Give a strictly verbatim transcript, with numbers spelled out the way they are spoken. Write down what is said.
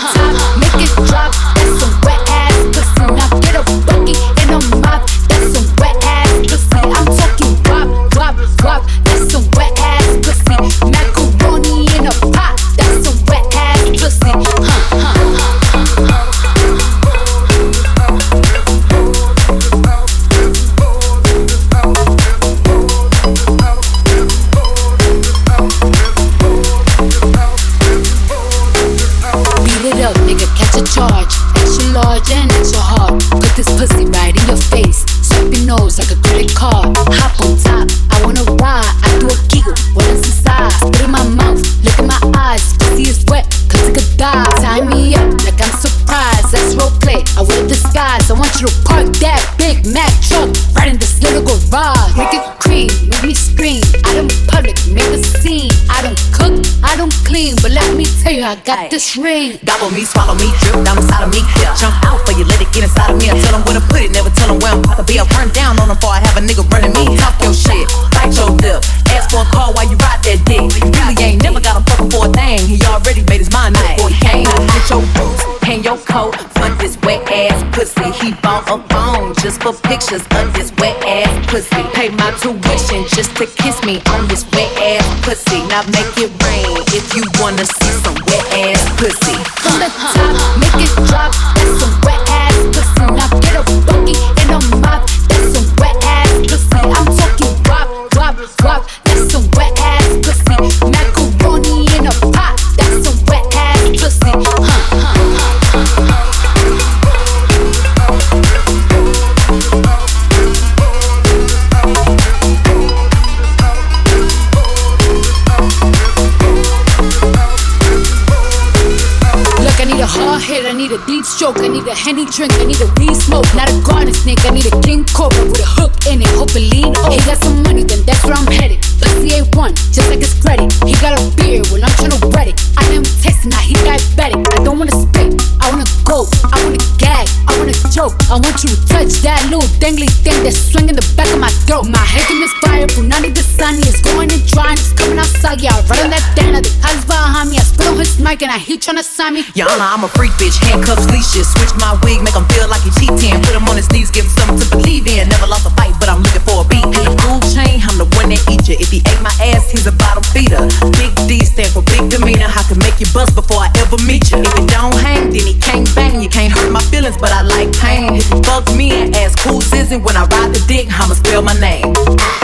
top, make it drop. That's some wet ass pussy. Now get a bucket and a mop. That's some wet ass pussy. I'm talking drop, drop, drop. That's some wet ass pussy. Macaroni in a pot. That's some wet ass pussy. Huh, huh, huh. Charge, extra large and extra hard. Put this pussy right in your face. Swipe your nose like a credit card. Hop on top, I wanna ride. I do a giggle, what is inside? Spit in my mouth, look in my eyes. Pussy is wet, cause it could die. Tie me up like I'm surprised. That's roleplay, I wear disguise. I want you to park that Big Mac truck right in this little garage. Make it cream, make me scream. Out in public, make a scene. I don't cook, I don't clean, but let me tell you, I got this ring. Gobble me, swallow me, drip down inside of me. Yeah. Jump out for you, let it get inside of me. I tell them where to put it, never tell them where I'm about to be. I run down on them before I have a nigga running me. Talk your shit, bite your lip. Ask for a call while you ride that dick. You really ain't never got him fucking for a thing. He already made his mind up before he came. Get your boots, hang your coat for this wet ass pussy. He bought a phone just for pictures of this wet ass pussy. Pay my tuition just to kiss me on this wet ass pussy. Now make it rain if you wanna see some wet ass pussy. From the top, make it drop. That's some wet ass pussy. Now get a bucket and a mop. That's some wet ass pussy. I'm talking drop, drop, drop. That's some wet ass pussy. Macaroni in a pot. That's some wet ass pussy. Huh, huh, huh. I need a hard hit, I need a deep stroke, I need a Henny drink, I need a weed smoke. Not a garden snake, I need a king cobra with a hook in it, hope it lean over. He got some money, then that's where I'm headed. Pussy A one, just like his credit. He got a beard, well I'm tryna wet it. I am tasting, now he diabetic. I don't wanna spit, I wanna go, I wanna gag, I wanna choke. I want you to touch that little dangly thing that's swinging the back of my throat. My head can misfire, Punani the sunny is going and drying, it's coming outside, yeah. I run on that down, the house behind me, I spit on his mic and I heat tryna sign me. Your Honor, I'm a freak bitch, handcuffs, leashes. Switch my wig, make him feel like he cheating. Put him on his knees, give him something to believe in. Never lost a fight, but I'm looking for a beat. Gold chain, I'm the one that eat you. If he ate my ass, he's a bottom feeder. Big D stand for big demeanor. I can make you bust before I ever meet you. If it don't hang, then he can't bang. You can't hurt my feelings, but I like pain. If you fuck me and ask who's is it when I ride the dick, I'ma spell my name.